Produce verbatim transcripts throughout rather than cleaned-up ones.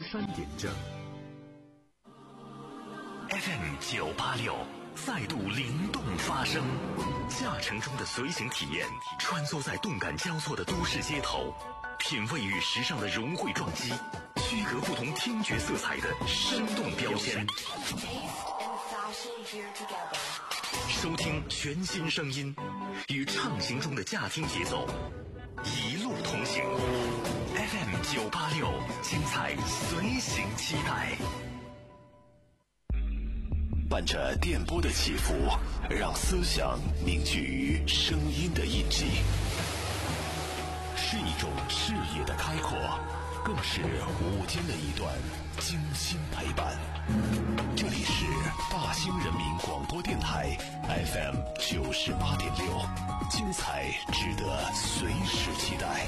山点正。 F M 九八六再度灵动发声，驾乘中的随行体验，穿梭在动感交错的都市街头，品味与时尚的融汇撞击，区隔不同听觉色彩的生动标签。收听全新声音，与畅行中的驾听节奏，一路同行。F M 九八六，精彩随行期待。 伴着电波的起伏，让思想凝聚于声音的印记，是一种视野的开阔，更是午间的一段精心陪伴。这里是大兴人民广播电台 F M 九十八点六，精彩值得随时期待。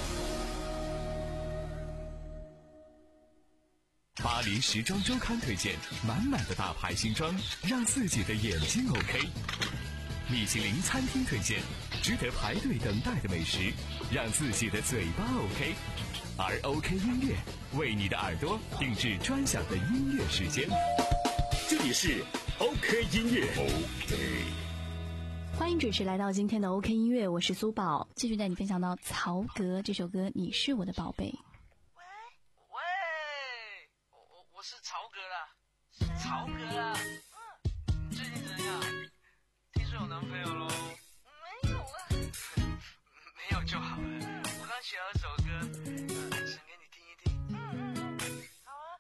巴黎时装周刊推荐满满的大牌新装，让自己的眼睛 OK。米其林餐厅推荐值得排队等待的美食，让自己的嘴巴 OK。而 OK 音乐为你的耳朵定制专享的音乐时间。这里是 OK 音乐 OK。 欢迎准时来到今天的 OK 音乐，我是苏宝，继续带你分享到曹格这首歌《你是我的宝贝》。 喂喂，我我我是曹格啦，是曹格啦。嗯，最近怎样？听说有男朋友咯？没有啊，没有就好了。我刚写了首歌，呃，想给你听一听。嗯嗯，好啊。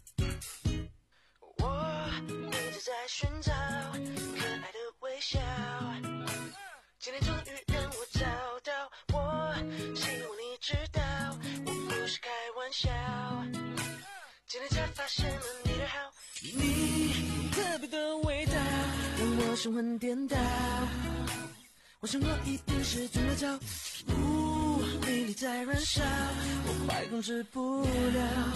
我一直在寻找可爱的微笑，今天终于让我找到，我希望你知道我不是开玩笑，今天才发现了你的好，你特别的味道让我神魂颠倒，我想我一定是中了招，呜，魅力在燃烧，我快控制不了，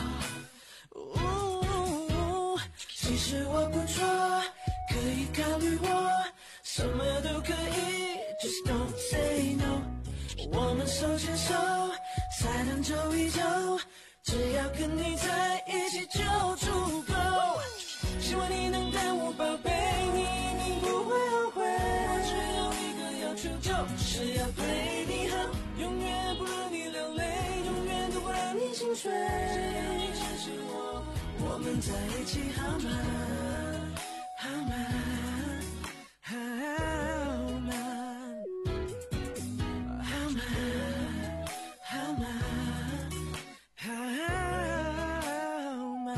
呜，其实我不错，可以考虑我，什么都可以 Just don't say no， 我们手牵手才能走一走，只要跟你在一起就足够，希望你能当我宝贝，你一定不会后悔，我只有一个要求，就是要对你好，永远不让你流泪，永远都不让你心碎，只要你相信我，我们在一起好吗？好吗？好吗？好吗？好吗？好吗？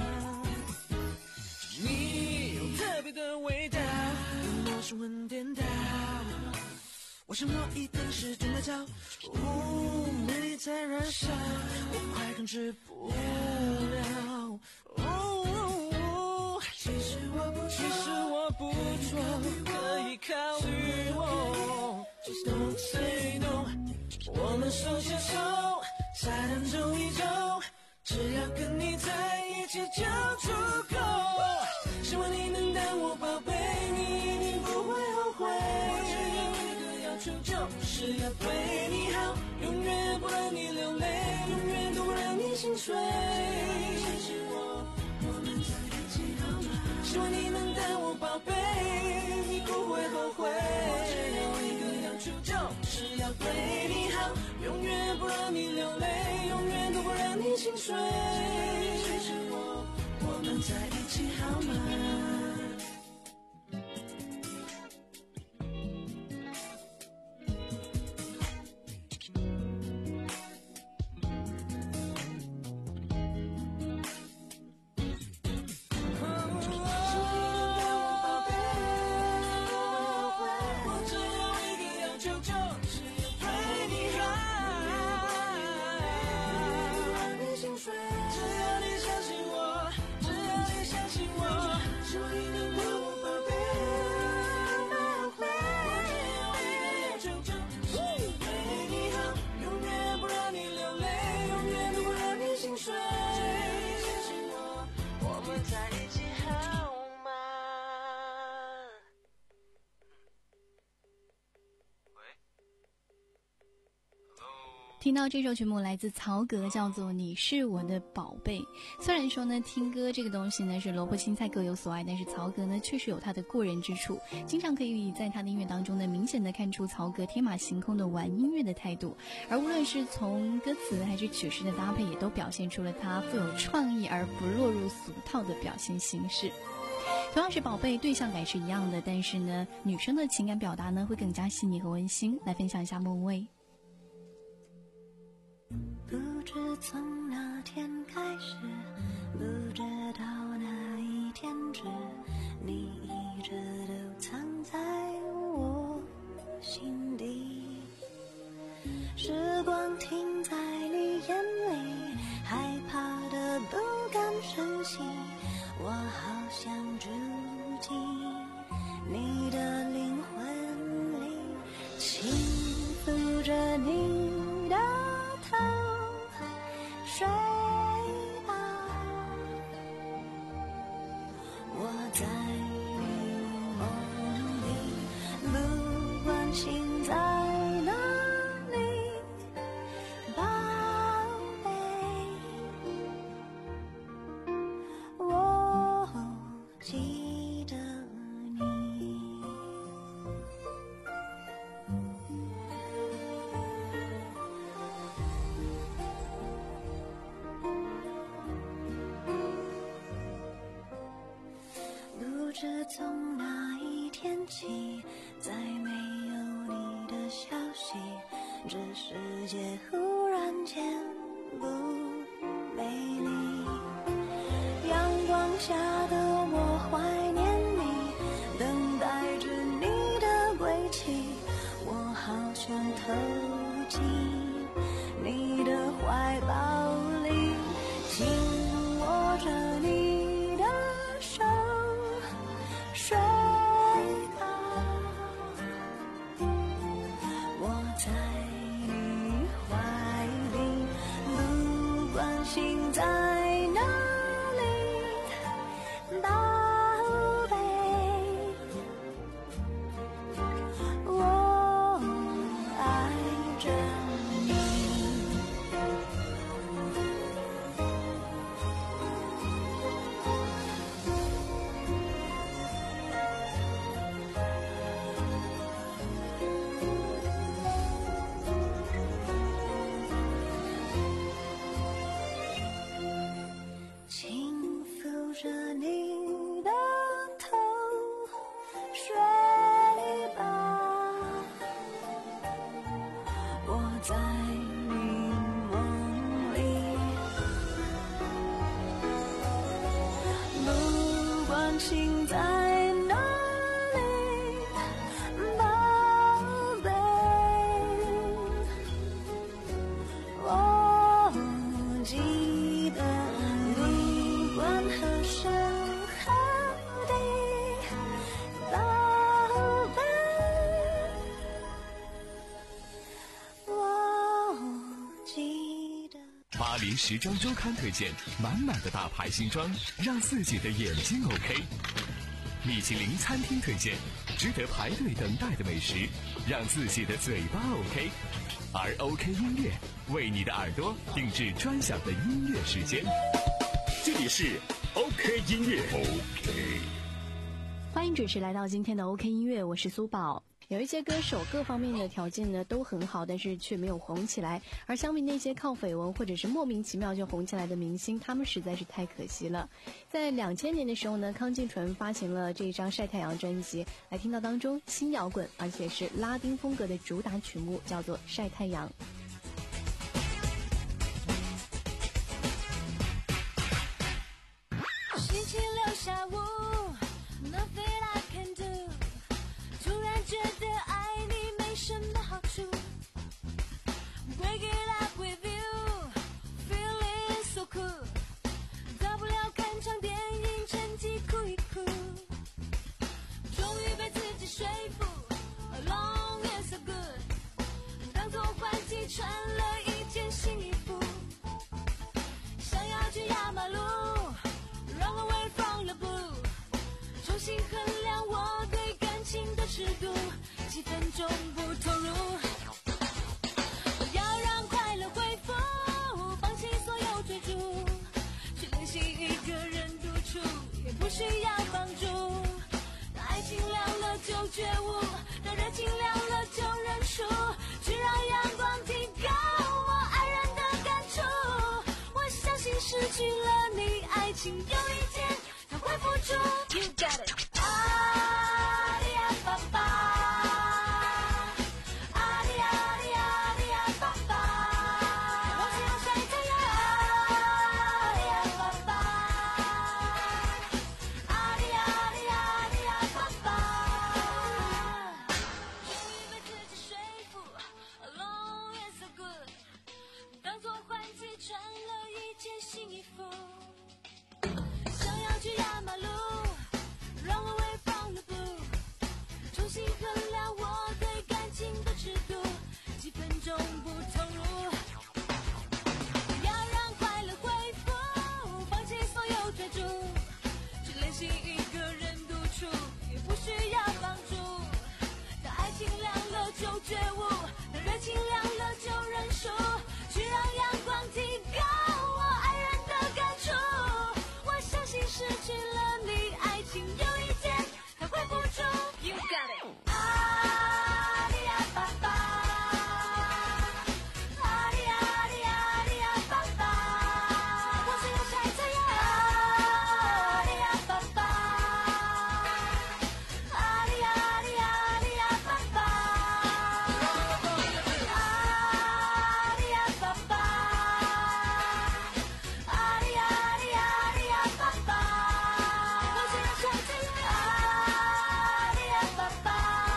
你有特别的味道，让我神魂颠倒，我想我一定是中了招，哦，魅力在燃烧，我快控制不了，哦，其实我不其实我不错，可以考虑我 Just don't say no， 我们手牵手才能走一走，只要跟你在一起就足够，希望你能当我宝贝，你一定不会后悔，我只有一个要求，就是要对你好，永远不让你流泪，永远都不让你心碎，相信我，我们在一起好吗？希望你能当我宝贝，你不会后悔，我只有一个要求，就是要对你好，永远不让你流泪，永远都不让你心碎，相信我，我们在一起好吗？只要你相信我，只要你相信我， 听到这首曲目来自曹格，叫做你是我的宝贝。虽然说呢听歌这个东西呢是萝卜青菜各有所爱，但是曹格呢确实有他的过人之处，经常可以在他的音乐当中呢明显的看出曹格天马行空的玩音乐的态度，而无论是从歌词还是曲式的搭配，也都表现出了他富有创意而不落入俗套的表现形式。同样是宝贝，对象感是一样的，但是呢女生的情感表达呢会更加细腻和温馨。来分享一下梦薇。 不知从哪天开始，不知道哪一天止，你一直都藏在我心底。时光停在你眼里，害怕的不敢深吸，我好想住进你的灵魂里，轻抚着你的头，睡吧，我在你梦里，不管心在哪里，宝贝，我记得你。不知从哪一天起，再没有你的消息，这世界忽然间不美丽。阳光下的我怀念你，等待着你的归期，我好想投进你的怀抱里，紧握着你的手，睡吧，我在你怀里，不管心在哪里，宝贝，我爱着你。轻抚着你的头，睡吧，我在你梦里，不管心在哪里，宝贝，我记得你，不管何时何地，宝贝，我记得。 巴黎时装周刊推荐满满的大牌新装，让自己的眼睛 OK。米其林餐厅推荐值得排队等待的美食，让自己的嘴巴 OK。而 OK 音乐为你的耳朵定制专享的音乐时间。 这里是 OK 音乐 OK。 欢迎准时来到今天的 OK 音乐，我是苏宝。有一些歌手各方面的条件呢都很好，但是却没有红起来，而相比那些靠绯闻或者是莫名其妙就红起来的明星，他们实在是太可惜了。在两千年的时候呢，康静纯发行了这一张《晒太阳》专辑，来听到当中新摇滚而且是拉丁风格的主打曲目，叫做《晒太阳》。 星期六下午 Nothing I can do， 突然觉得爱你没什么好处， Break it up with you Feeling so cool， 大不了看场电影趁机哭一哭，终于被自己说服 Along and so good， 当作换季穿情有一天它会付出。You got it， 阿里呀爸爸，阿里阿里阿里呀爸爸，我是要晒太阳，阿里呀爸爸，阿里阿里阿里呀爸爸，愿意被自己说服 ，Alone is so good， 当作换季穿了一件新衣服。想要去压马路 Run away from the blue， 重新衡量我对感情的尺度，几分钟不投入，要让快乐恢复，放弃所有追逐，去练习一个人独处，也不需要帮助。当爱情凉了就觉悟，当热情凉了就认输，去让阳光提高我爱人的感触。我相信失去了你，爱情有一天它会付出。You got it， 阿里呀爸爸，阿里阿里阿里呀爸爸，我是要晒太阳，阿里呀爸爸，阿里阿里阿里呀爸爸，阿里呀爸爸，阿里阿里阿里呀爸爸，我是要晒太阳，阿里呀爸爸，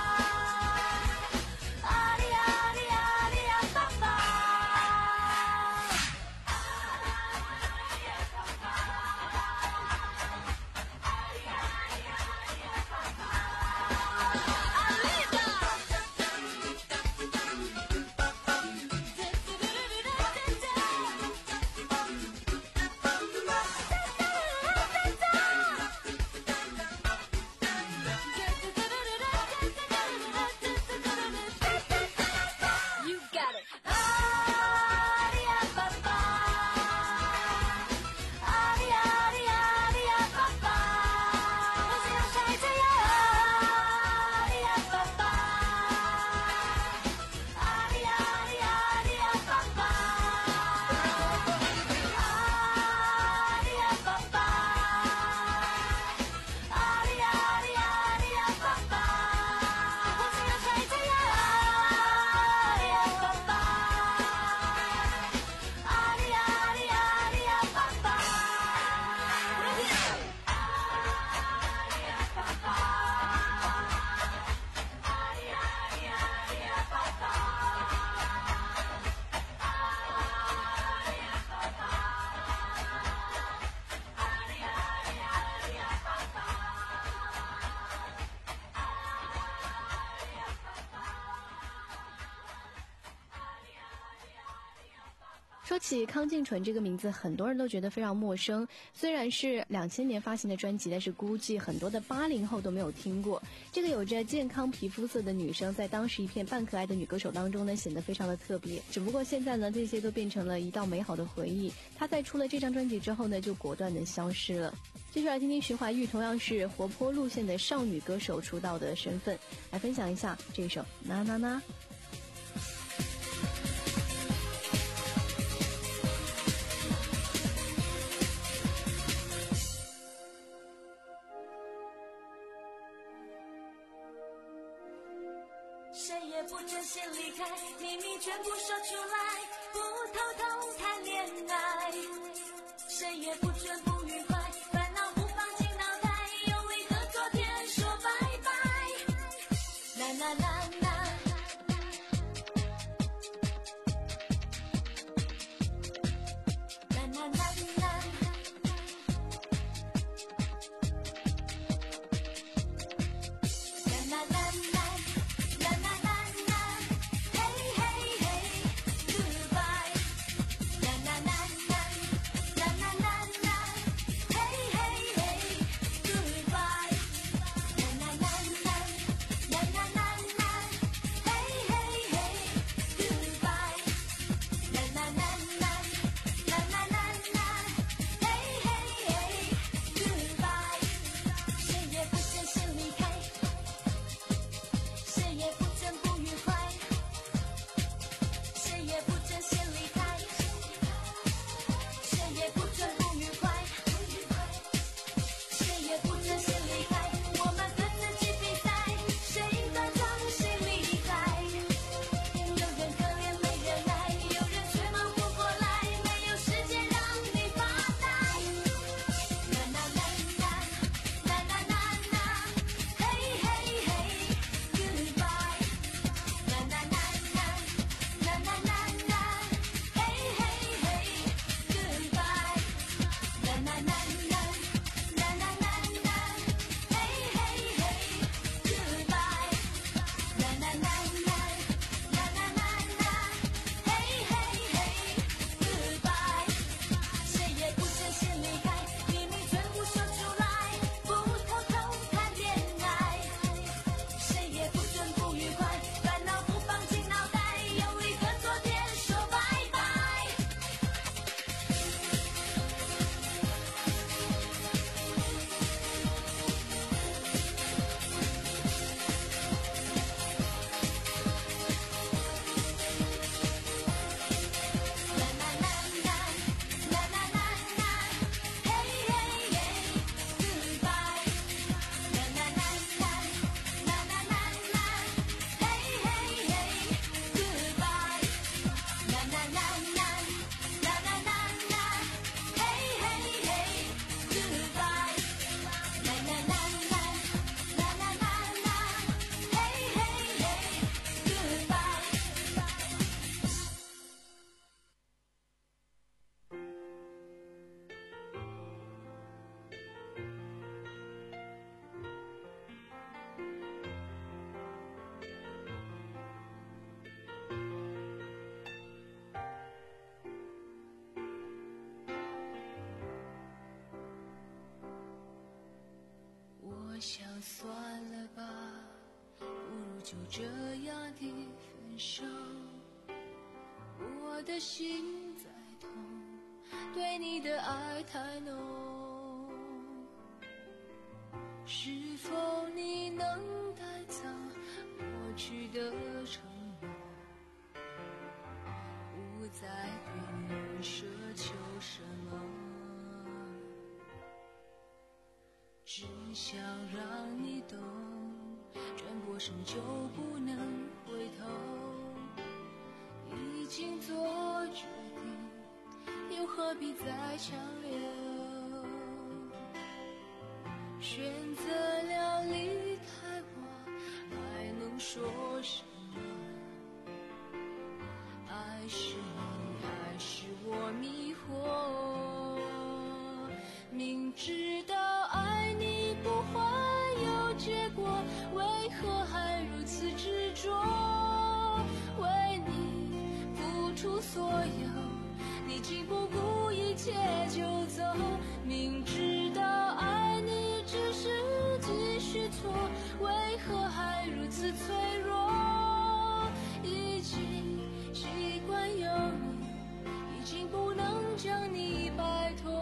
阿里阿里阿里呀爸爸。You got it， 阿里呀爸爸，阿里阿里阿里呀爸爸，我是要晒太阳，阿里呀爸爸，阿里阿里阿里呀爸爸，阿里呀爸爸，阿里阿里阿里呀爸爸，我是要晒太阳，阿里呀爸爸，阿里阿里阿里呀爸爸。 说起康静纯这个名字，很多人都觉得非常陌生。虽然是两千年发行的专辑，但是估计很多的八零后都没有听过。这个有着健康皮肤色的女生，在当时一片半可爱的女歌手当中呢，显得非常的特别。只不过现在呢，这些都变成了一道美好的回忆。她在出了这张专辑之后呢，就果断的消失了。接下来听听徐怀钰，同样是活泼路线的少女歌手出道的身份，来分享一下这首《呐呐呐》。 谁也不准先离开，秘密全部说出来，不偷偷谈恋爱。谁也不准不愉快，烦恼不放进脑袋，用力和昨天说拜拜。啦啦啦啦，啦啦啦啦。啦啦啦啦。La la la la, hey hey hey, goodbye. La la 算了吧，不如就这样的分手。我的心在痛，对你的爱太浓，是否你能带走过去的承诺，不再对你奢求什么，只想让你懂，转过身就不能回头，已经做决定，又何必再强留？选择了离开我，还能说什么？爱是你还是我迷惑？明知道爱你不会有结果，为何还如此执着？为你付出所有，你竟不顾一切就走。明知道爱你只是继续错，为何还如此脆弱？已经习惯有你，已经不能将你摆脱。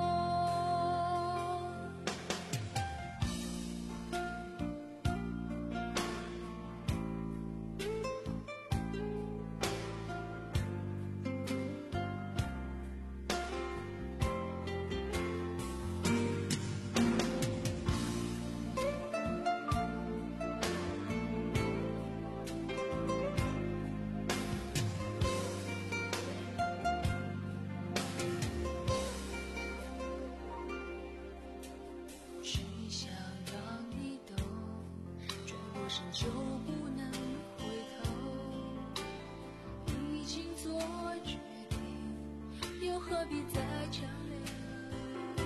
就不能回头，已经做决定，又何必再强留？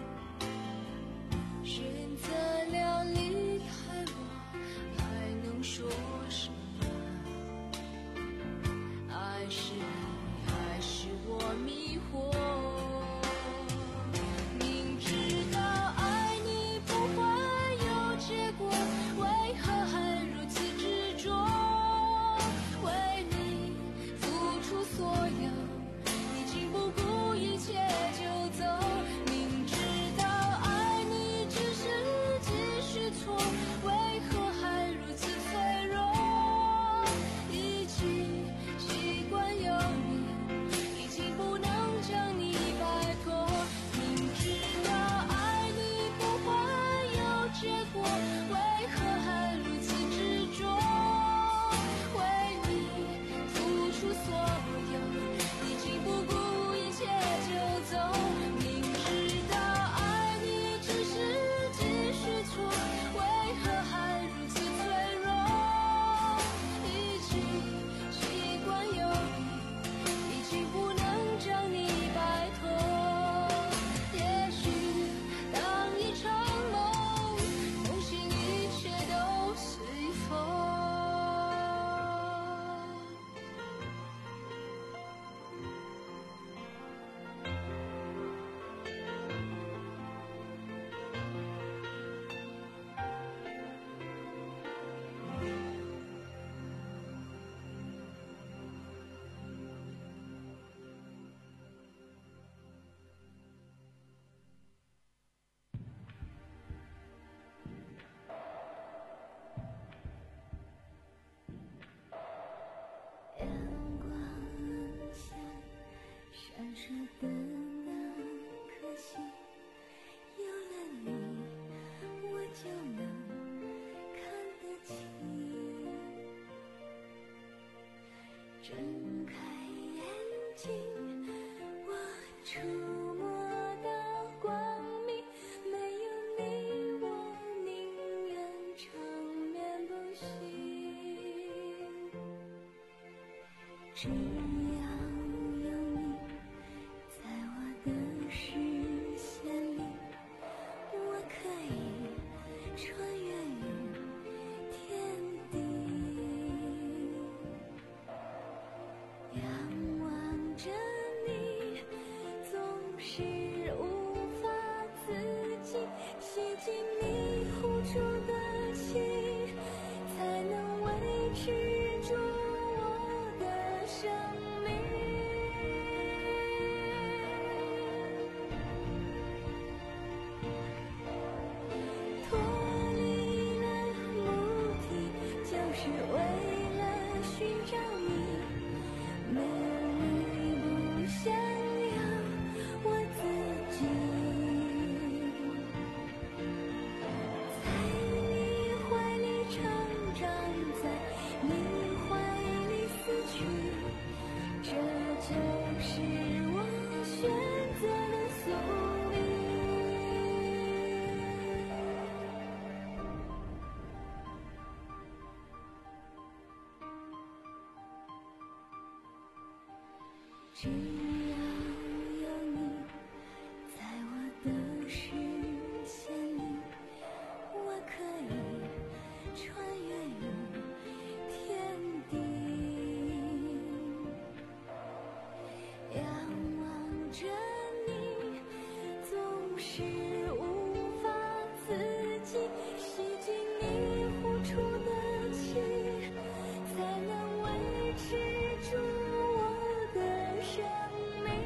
选择了离开我，还能说什么？爱是你还是我迷惑？明知道爱你不会有结果，为何还睁开眼睛，我触摸到光明，没有你我宁愿长眠不醒。只要有你在我的视线里，我可以穿越于天地。仰望着你，总是无法自己，写进你呼出出的情，才能维持住我的生命。脱离了目的，就是为了寻找你。没有你，不想要我自己。在你怀里成长，在你怀里死去，这就是我选择的宿命。只要有你在我的视线里，我可以穿越于天地。仰望着你，总是无法自己吸进你呼出的气，才能维持住我的生命。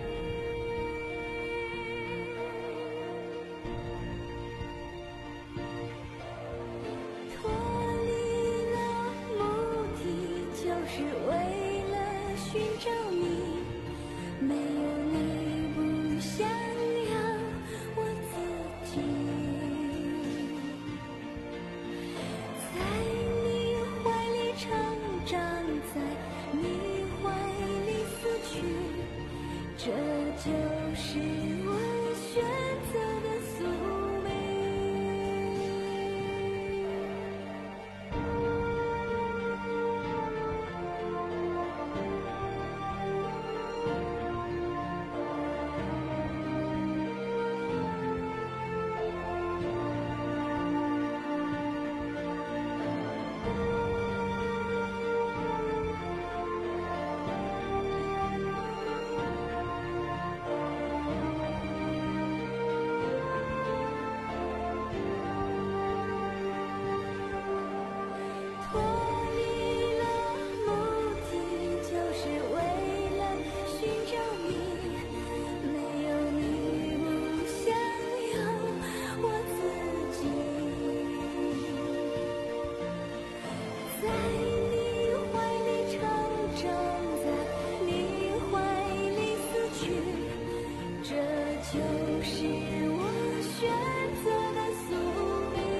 脱离了目的，就是为了寻找你。没有你，不想要我自己。在你怀里成长，在你怀里死去，这就是我选择的宿命。脱离了目的，就是为了寻找你。没有你，不想要我自己。在你怀里成长，在你怀里死去，这就是我选择的宿命。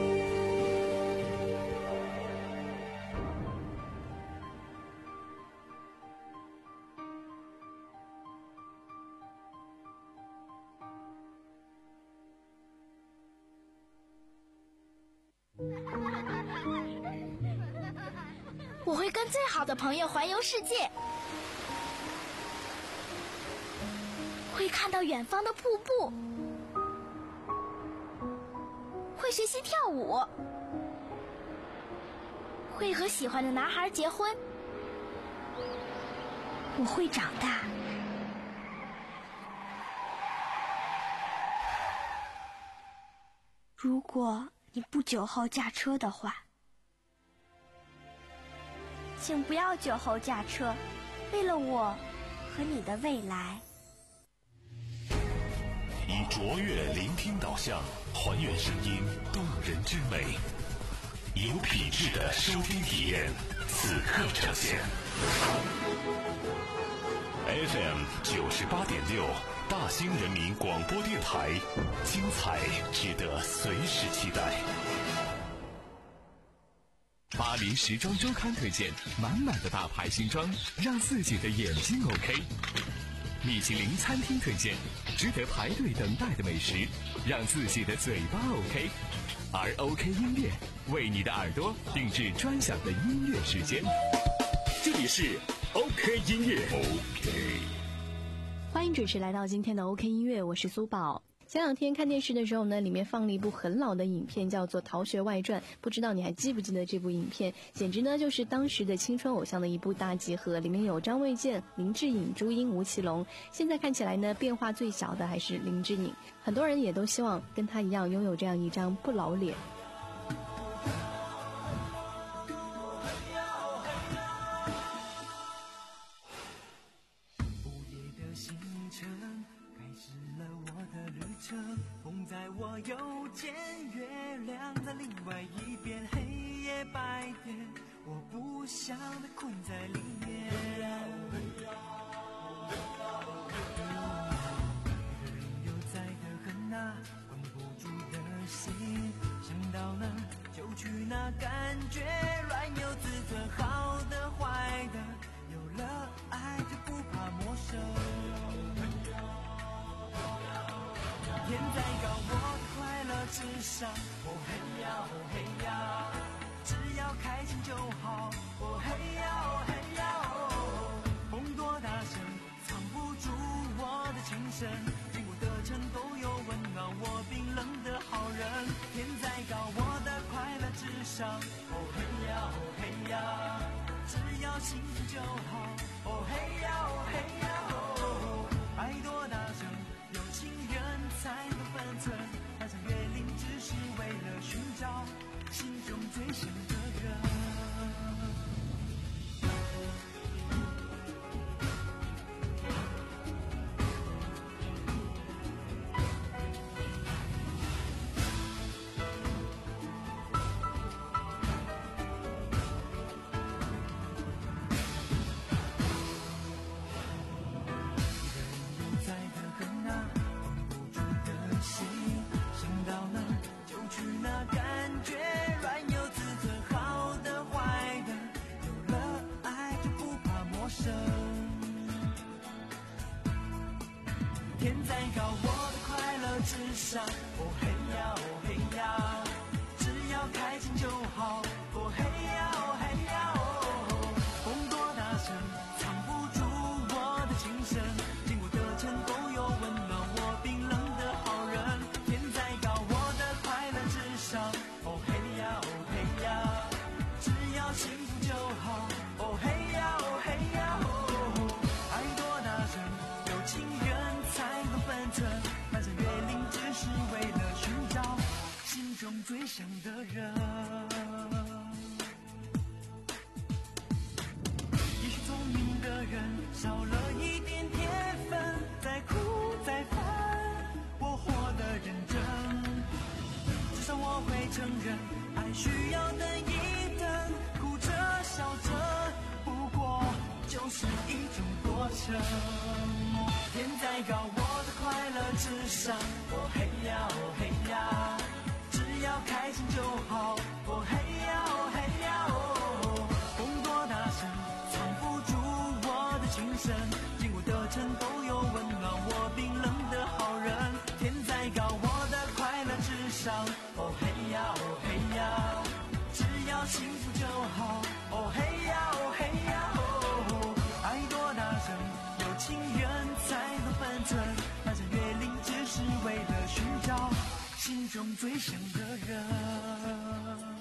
我会跟最好的朋友环游世界，会看到远方的瀑布，会学习跳舞，会和喜欢的男孩结婚。我会长大。如果你不酒后驾车的话，请不要酒后驾车，为了我和你的未来。 以卓越聆听导向，还原声音动人之美，有品质的收听体验，此刻呈现。F M 九十八点六，大兴人民广播电台，精彩值得随时期待。 巴黎时装周刊推荐满满的大牌新装，让自己的眼睛 OK。米其林餐厅推荐值得排队等待的美食，让自己的嘴巴 OK。而 OK 音乐为你的耳朵定制专享的音乐时间。这里是 OK 音乐 OK。 欢迎准时来到今天的 OK 音乐，我是苏宝。前两天看电视的时候呢，里面放了一部很老的影片，叫做《逃学外传》，不知道你还记不记得这部影片？简直呢就是当时的青春偶像的一部大集合，里面有张卫健、林志颖、朱茵、吴奇隆。现在看起来呢，变化最小的还是林志颖，很多人也都希望跟他一样拥有这样一张不老脸。 在我右肩，月亮在另外一边，黑夜白天，我不想被困在里面。一个人又在的很啊，关不住的心，想到哪就去哪，感觉软有自尊，好的坏的，有了爱就不怕陌生。天再高，我的快乐至上。哦嘿呀，哦嘿呀，只要开心就好。哦嘿呀，哦嘿呀，哦，风多大声，藏不住我的情深。经过的城都有温暖我冰冷的好人。天再高，我的快乐至上。哦嘿呀，哦嘿呀，只要幸福就好。哦嘿呀，哦嘿呀，哦，爱多大声。有情人才能分寸，攀上月岭只是为了寻找心中最想的人。天再高，我的快乐至上。哦嘿呀，哦嘿呀，只要开心就好。哦嘿呀，哦嘿呀，哦，风多大声，藏不住我的情深。经过的城都有温暖我冰冷的好人。天再高，我的快乐至上。哦嘿呀，哦嘿呀，只要幸福就好。哦嘿呀，哦嘿呀，哦，爱多大声，有情人才懂分寸，攀上月岭只是为了寻找心中最想的人。也许聪明的人少了一点天分，再苦再烦，我活得认真。至少我会承认，爱需要等一等，哭着笑着，不过就是一种过程。天再高，我的快乐至上。哦嘿呀，哦嘿呀，只要开心就好。哦嘿呀，哦嘿呀，哦，风多大声，藏不住我的情深。经过的城都有温暖我冰冷的好人。天再高，我的快乐至上。哦嘿呀，哦嘿呀，只要幸福就好。哦嘿呀，哦嘿呀，哦，爱多大声，有情人才能分寸，攀上月岭只是为了寻找心中最想的人。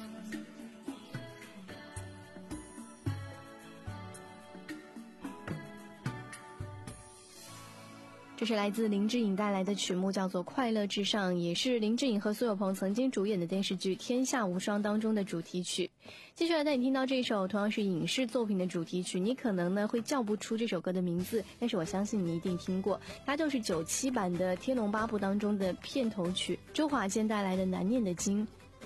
这是来自林志颖带来的曲目，叫做《快乐至上》，也是林志颖和苏有朋曾经主演的电视剧《天下无双》当中的主题曲。接下来带你听到这首同样是影视作品的主题曲，你可能呢会叫不出这首歌的名字，但是我相信你一定听过，它就是九七版的《天龙八部》当中的片头曲，周华健带来的《难念的经》。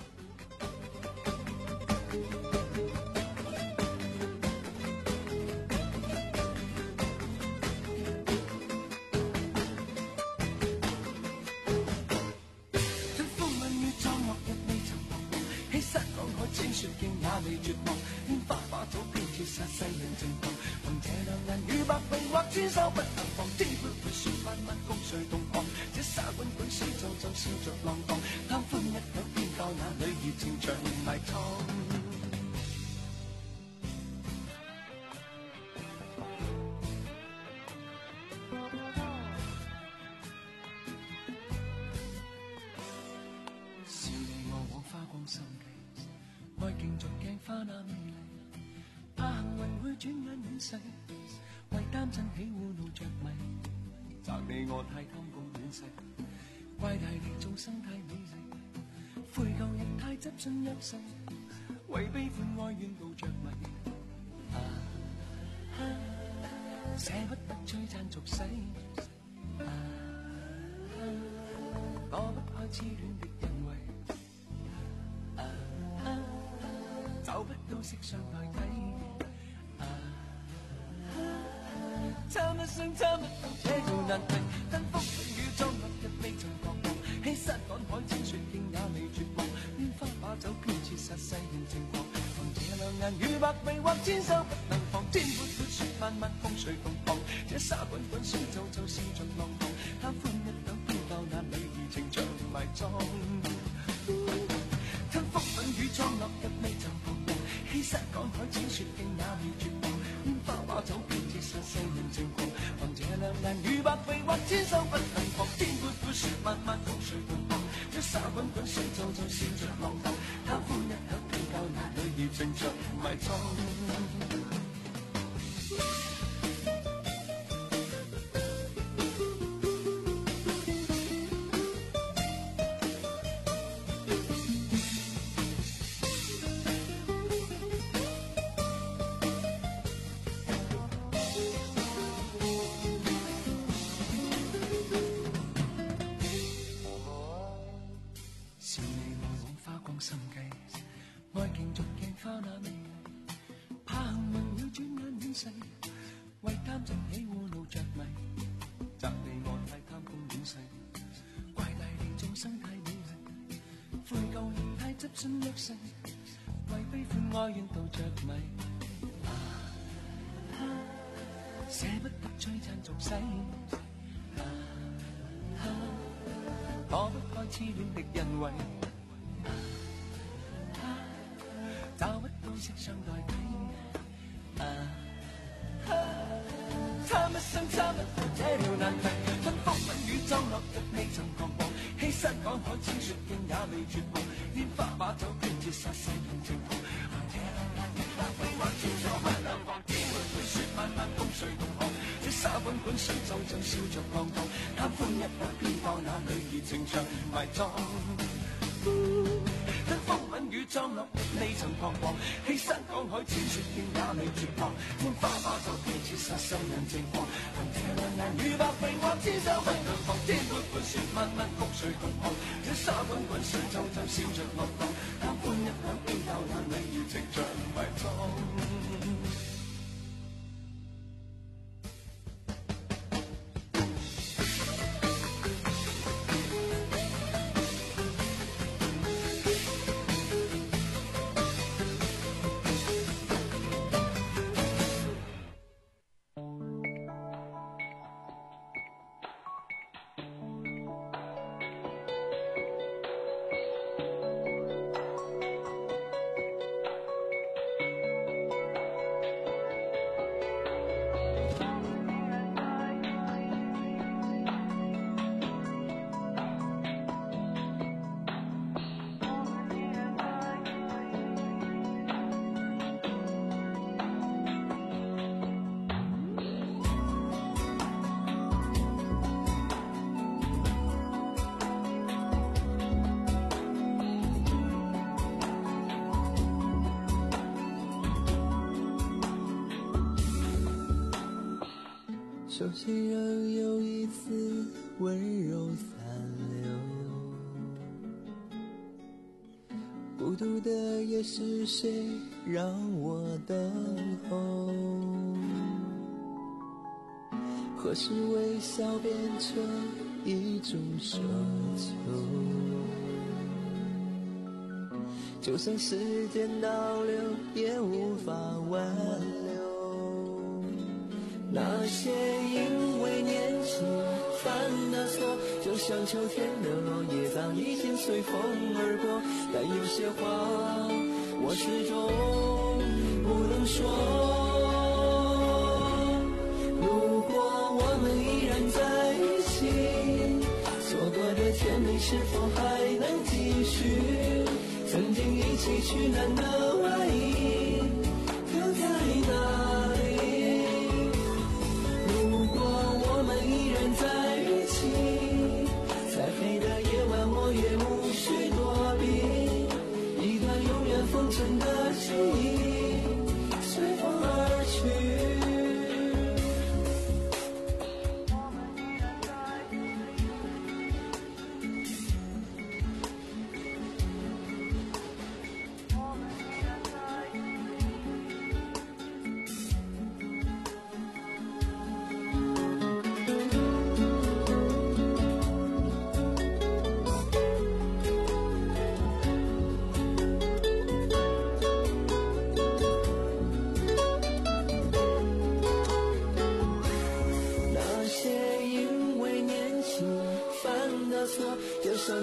未絕望，拈花把酒偏切殺世人情狂，憑這兩眼與百臂或千手不能防，知不會說萬萬共誰同行，這沙滾滾水皺皺笑着浪蕩，貪歡一刻偏教那裏熱情長埋藏。是你我往花光心愛競逐鏡花那美麗，怕幸運會轉眼遠逝，為擔真起污怒着迷，責你我太貪功戀世，怪大地眾生太美麗，悔舊日太執信約誓，為悲歡哀怨妒着迷，啊啊，捨不得璀璨俗世，啊啊，我不開痴戀的因為、啊啊、找不到色相代替、啊啊、參一生參不到這條難題，吞風雨裝落日未曾彷徨，欺山趕海千雪徑也未絕望，拈花把酒偏切殺世人情狂，憑這兩眼與百臂或千手不能防，天闊闊雪漫漫風隨同旁，這沙滾滾水皺皺笑着浪蕩，貪歡一晌偏教那女兒情長埋葬，吞風吻雨裝落日未曾彷徨，欺山趕海千雪徑也未絕望，拈花把酒偏切殺世人情狂，憑這兩眼與百臂或千手不能防，天闊闊雪漫漫風隨同旁，這沙滾滾水皺皺笑着浪蕩，貪歡一晌偏教那女兒情長埋葬。捨不得璀璨俗世，啊啊、躲不開痴戀的因為、啊啊、找不到色相代替，啊啊、參一生參不到這條難題，吞風吻雨裝落日未曾彷徨，欺山趕海千雪徑也未絕望，拈花把酒偏切殺世人情狂，憑這兩眼與百臂或千手不能防，天闊闊雪漫漫風隨同旁，這沙滾滾水皺皺笑着浪蕩，貪歡一晌偏教那女兒情長埋葬，吞風吻雨裝落日未曾彷徨，欺山趕海千雪徑也未絕望，拈花把酒偏切殺世人情狂，憑這兩眼與百臂或千手不能防，天闊闊雪漫漫風隨同旁，這沙滾滾水皺皺笑着浪蕩，貪歡一晌偏教那女兒情長埋葬。 手心仍有一丝温柔残留，孤独的也是谁让我等候，何时微笑变成一种奢求，就算时间倒流也无法挽留，那些因为年轻犯的错，就像秋天的落叶，当一天随风而过，但有些话我始终不能说。如果我们依然在一起，错过的甜美是否还能继续？曾经一起去难的爱意丢在哪里？在一起，在黑的夜晚我也无需躲避，一段永远封存的记忆随风而去。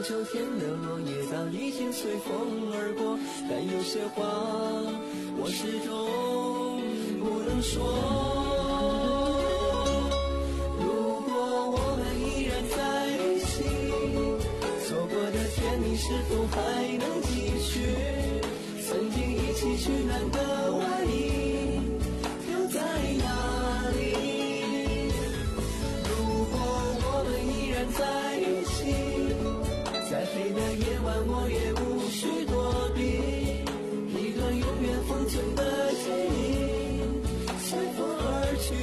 像秋天的落叶早已经随风而过，但有些话我始终不能说。如果我们依然在一起，错过的甜蜜是否还能继续？曾经一起取暖的外衣丢在哪里？如果我们依然在一起，在黑的夜晚我也无需躲避，一段永远封存的记忆随风而去。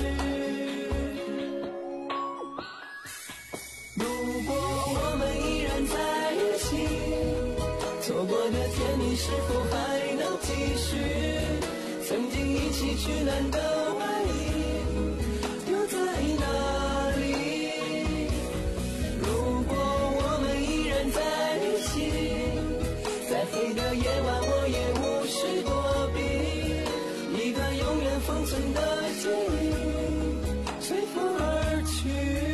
如果我们依然在一起，错过的甜蜜是否还能继续？曾经一起取暖的外衣丢在哪里？如果我们依然在一起，在黑的夜晚我也无需躲避，一段永远封存的记忆随风而去。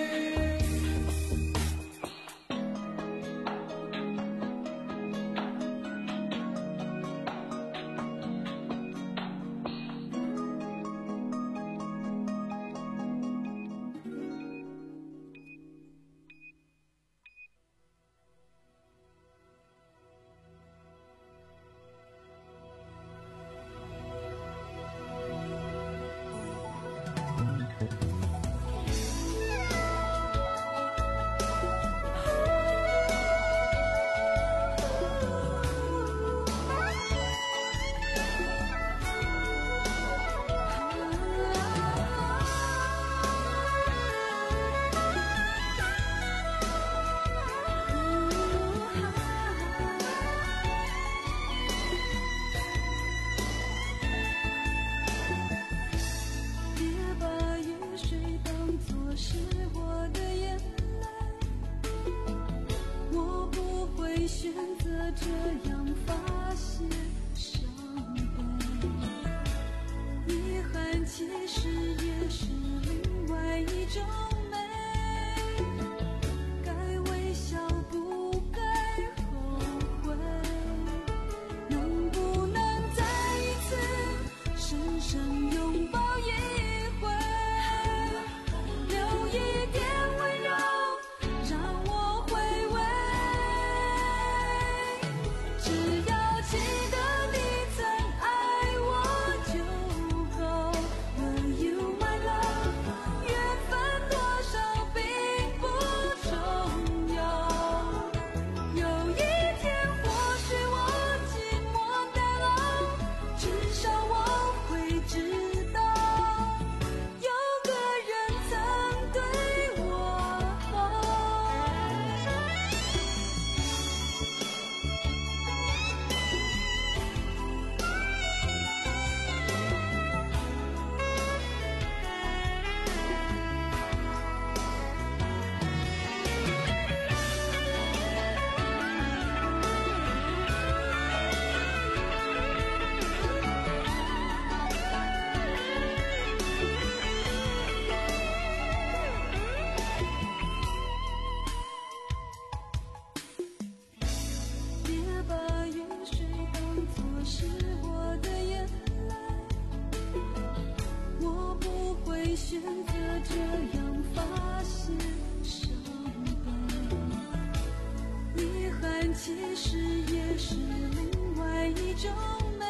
其实也是另外一种美，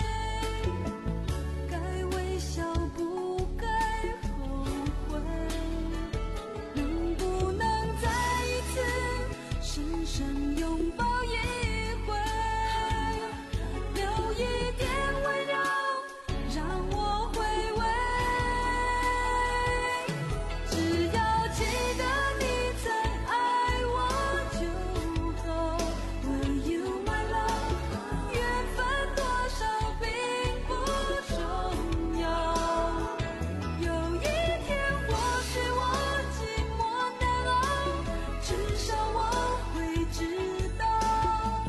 该微笑不该后悔，能不能再一次深深拥抱一回，留一点温柔让我回味，只要记得你曾爱我就够。Will you my love？ 缘分多少并不重要，有一天或许我寂寞难熬，至少我会知道，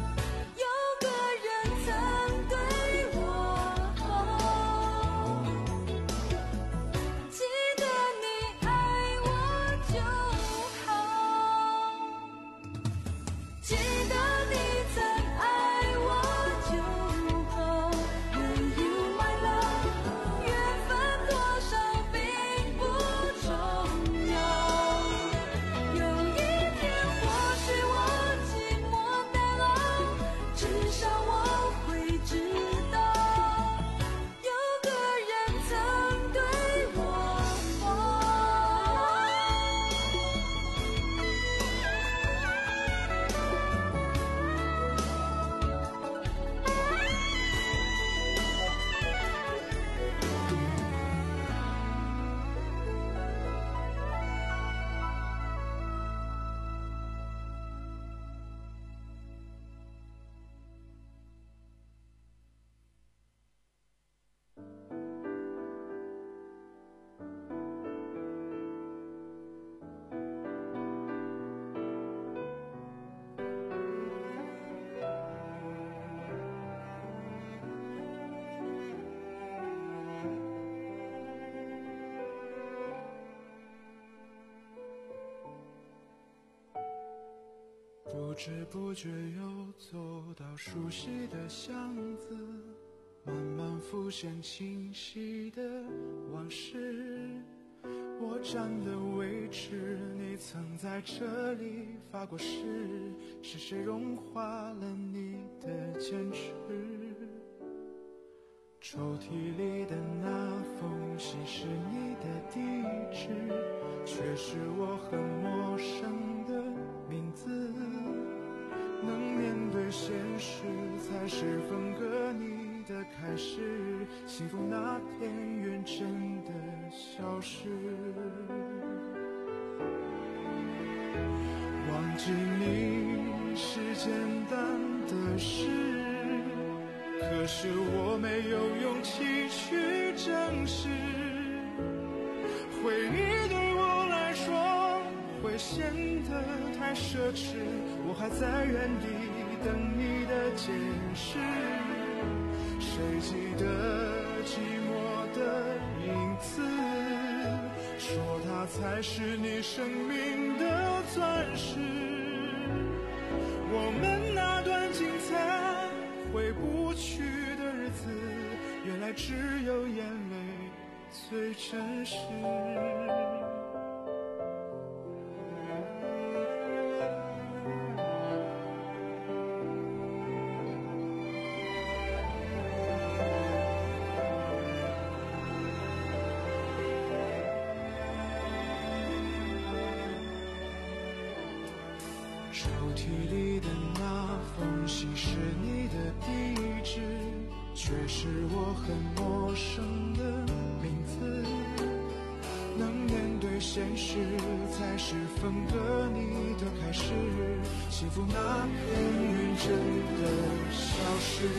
知不觉又走到熟悉的巷子，慢慢浮现清晰的往事。我站的位置，你曾在这里发过誓，是谁融化了你的坚持？抽屉里的那封信是你的地址，却是我很陌生的名字。能面对现实，才是分割你的开始，幸福那片远真的消失。忘记你是简单的事，可是我没有勇气去正视。回忆对我来说会显得太奢侈，我还在原地等你的解释。谁记得寂寞的影子，说它才是你生命的钻石。我们那段精彩回不去的日子，原来只有眼泪最真实。抽屉里的那封信是你的地址，却是我很陌生的名字。能面对现实，才是分割你的开始，幸福那片云真的消失。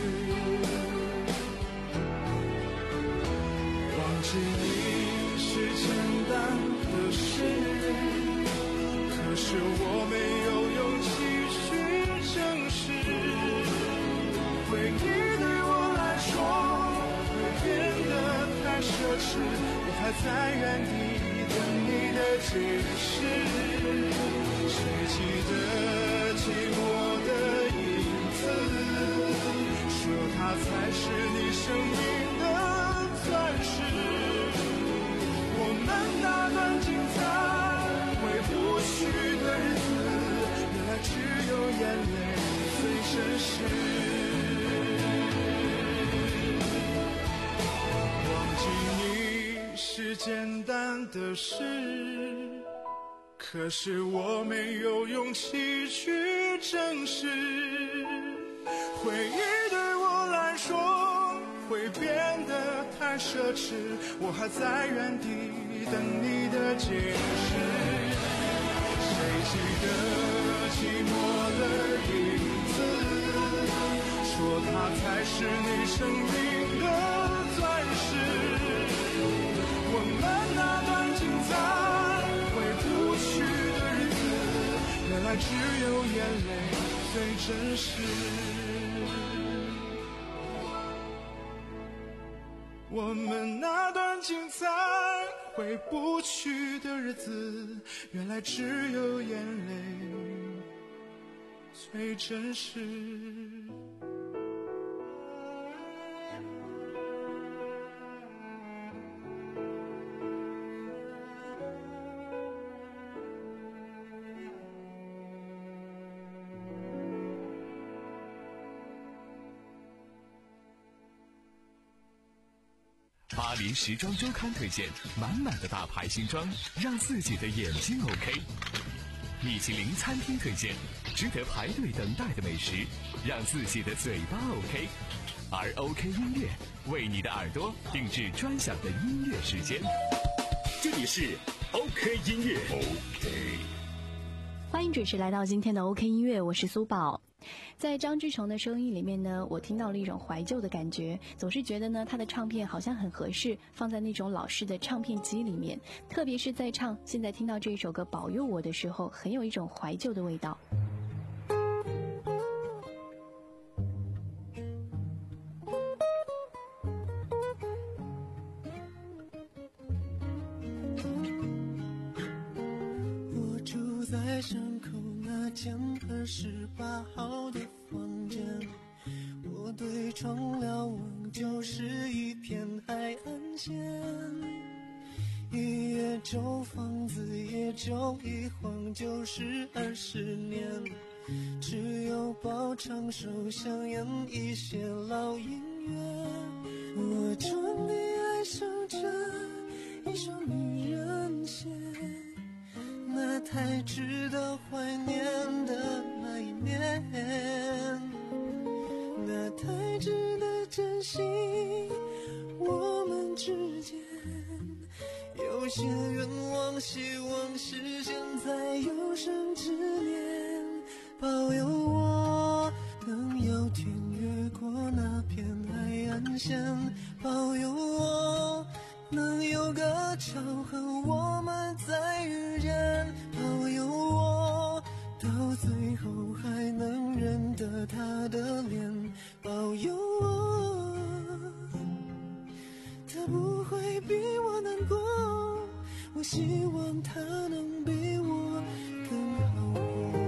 忘记你是简单的事，可是我没有勇气去正视。回忆对我来说会变得太奢侈，我还在原地等你的解释。谁记得寂寞的影子，说它才是你生命的钻石。我们那段精彩回不去的日子，原来只有眼泪最真实。忘记你是简单的事，可是我没有勇气去正视。回忆对我来说会变得太奢侈，我还在原地等你的解释。谁记得寂寞的影子，说它才是你生命的钻石。我们那段精彩回不去的日子，原来只有眼泪最真实。我们那段精彩回不去的日子，原来只有眼泪最真实。 巴黎时装周刊推荐满满的大牌新装，让自己的眼睛 OK。米其林餐厅推荐值得排队等待的美食，让自己的嘴巴 OK。而 OK 音乐为你的耳朵定制专享的音乐时间。 这里是 OK 音乐 OK。 欢迎准时来到今天的 OK 音乐，我是苏宝。在张志成的声音里面呢，我听到了一种怀旧的感觉，总是觉得呢他的唱片好像很合适放在那种老式的唱片机里面，特别是在唱现在听到这首歌保佑我的时候，很有一种怀旧的味道。 我住在山口那间二十八号的房间，我对窗瞭望，就是一片海岸线。一夜旧房子也就一晃就是二十年，只有包场手香烟一些老音乐。我终于爱上这一首女人写，那太值得怀念的那一面，那太值得珍惜我们之间。有些愿望希望实现，在有生之年，保佑我能有天越过那片海岸线，保佑我能有个巧合我们再遇见，保佑我到最后还能认得她的脸，保佑我她不会比我难过，我希望她能比我更好过。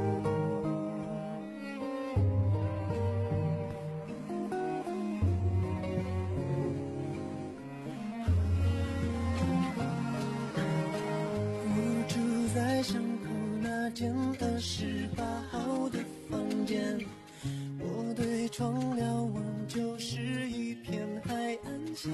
我住在巷口那间二十八号的房间，我对窗瞭望，就是一片海岸线。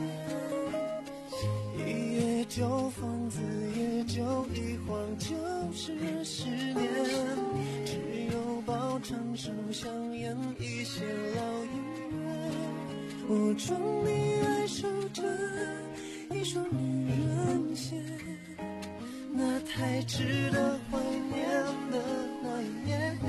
一夜旧房子也就一晃就是十年，只有包场手香烟一些老音乐。我终于爱上这一首女人写，那太值得怀念的那一面，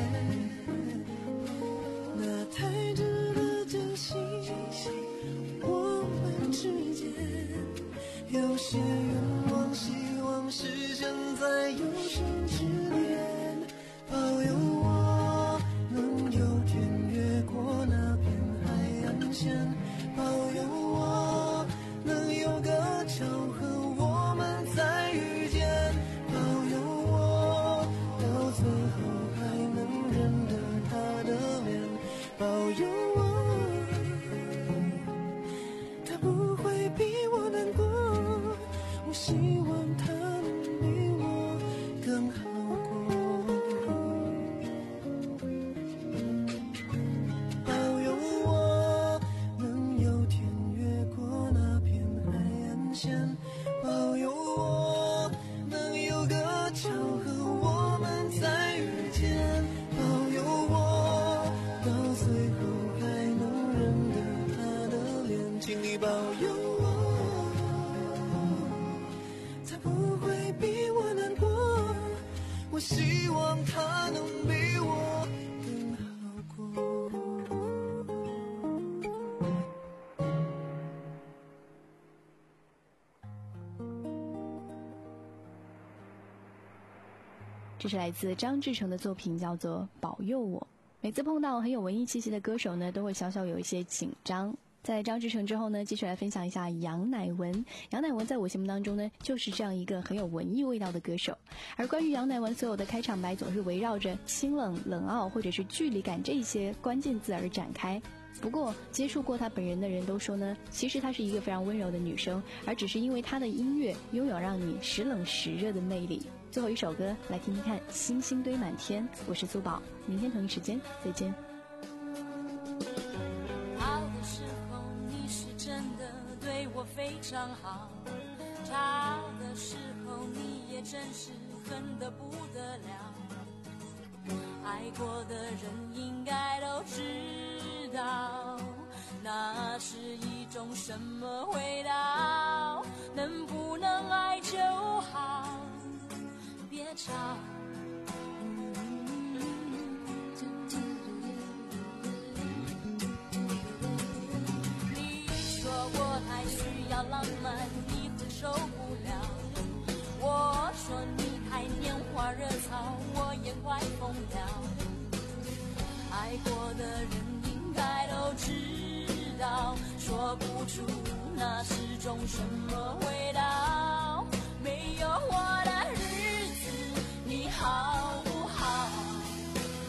那太值得珍惜我们之间。有些愿望希望实现，在有生之年，保佑我能有天越过那片海岸线，保佑我能有个巧合我们再遇见，保佑我到最后还能认得她的脸，保佑我她不会比我难过，我希望她能比我更好过，保佑我能有天越过那片海岸线，保佑我能有个巧合我们再遇见，保佑我到最后还能认得她的脸，请你保佑我我希望她能比我更好过。 这是来自张志成的作品，叫做《保佑我》。每次碰到很有文艺气息的歌手呢，都会小小有一些紧张。在张志成之后呢，继续来分享一下杨乃文。杨乃文在我心目当中呢，就是这样一个很有文艺味道的歌手。而关于杨乃文所有的开场白，总是围绕着清冷、冷傲或者是距离感这些关键字而展开。不过接触过她本人的人都说呢，其实她是一个非常温柔的女生，而只是因为她的音乐拥有让你时冷时热的魅力。最后一首歌来听听看，星星堆满天。我是苏宝，明天同一时间再见。 好的时候你是真的对我非常好，差的时候你也真是恨得不得了，爱过的人应该都知道，那是一种什么味道，能不能爱就好，别吵。你说我太需要浪漫，你会受不了，我说你太拈花惹草，我也快疯了，爱过的人应该都知道，说不出那是种什么味道，没有我的日子你好不好，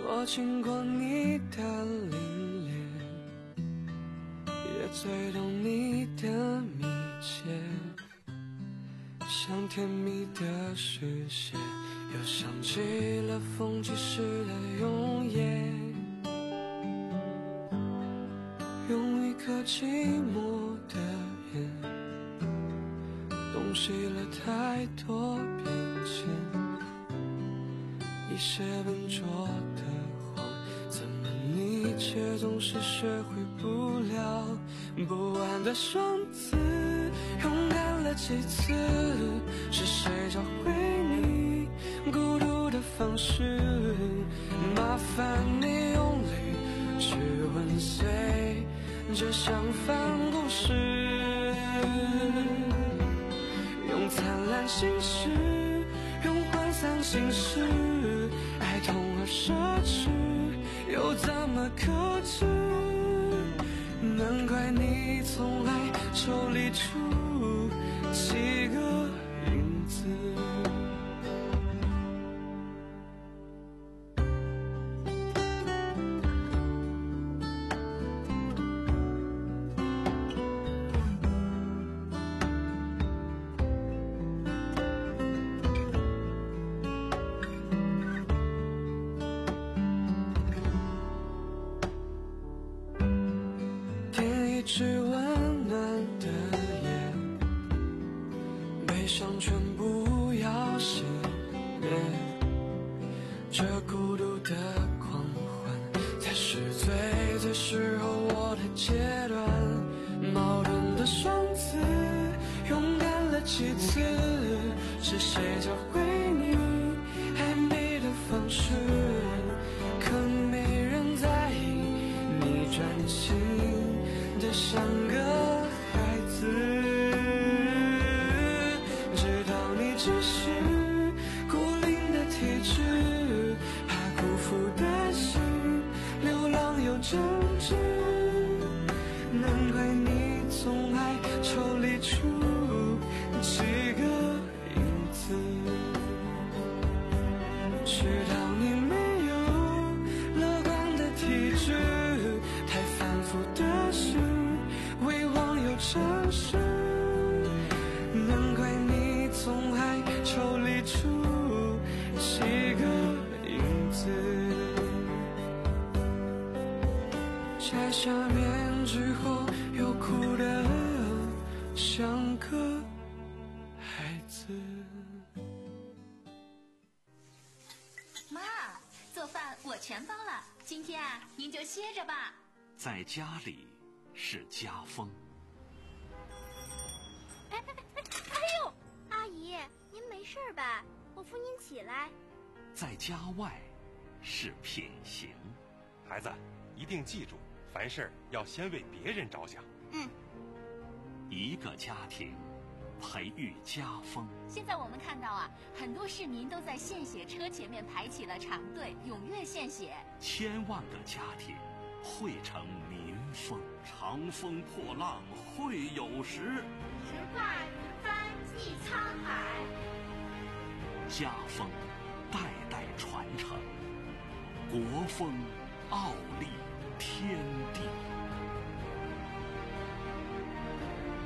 我经过你的凛冽，也最懂你的密切，像甜蜜的续写，又想起了风起时的永夜，用一颗寂寞的眼洞悉了太多变迁，一些笨拙的谎，怎么你却总是学会不了？不安的双子，勇敢了几次？是谁教会你孤独的方式？麻烦你用力去吻碎这相反故事，用灿烂心事，用涣散心事，爱痛而奢侈，又怎么可知？难怪你从来抽离出几个影子。一只温暖的夜，悲伤全部要熄灭，这孤独的狂欢才是最最适合我的阶段。矛盾的双子，勇敢了几次？是谁教会你爱美的方式？可没人在意你专心的像个孩子，知道你只是孤零的体质，怕辜负的心，流浪又真挚。难怪你总爱抽离出几个影子，知道你没有乐观的体质，太反复的心为忘又诚实，难怪你总爱抽离出几个影子，摘下面具后又哭得像个孩子。 妈，做饭我全包了，今天啊您就歇着吧。 在家里是家风。 哎哎哎哎呦，阿姨，您没事吧？我扶您起来。 在家外是品行。 孩子，一定记住，凡事要先为别人着想。 嗯。 一个家庭培育家风。 现在我们看到啊，很多市民都在献血车前面排起了长队，踊跃献血。 千万个家庭汇成民风，长风破浪会有时， 直挂云帆济沧海。 家风代代传承，国风傲立天地。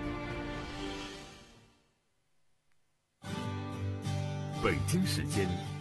北京时间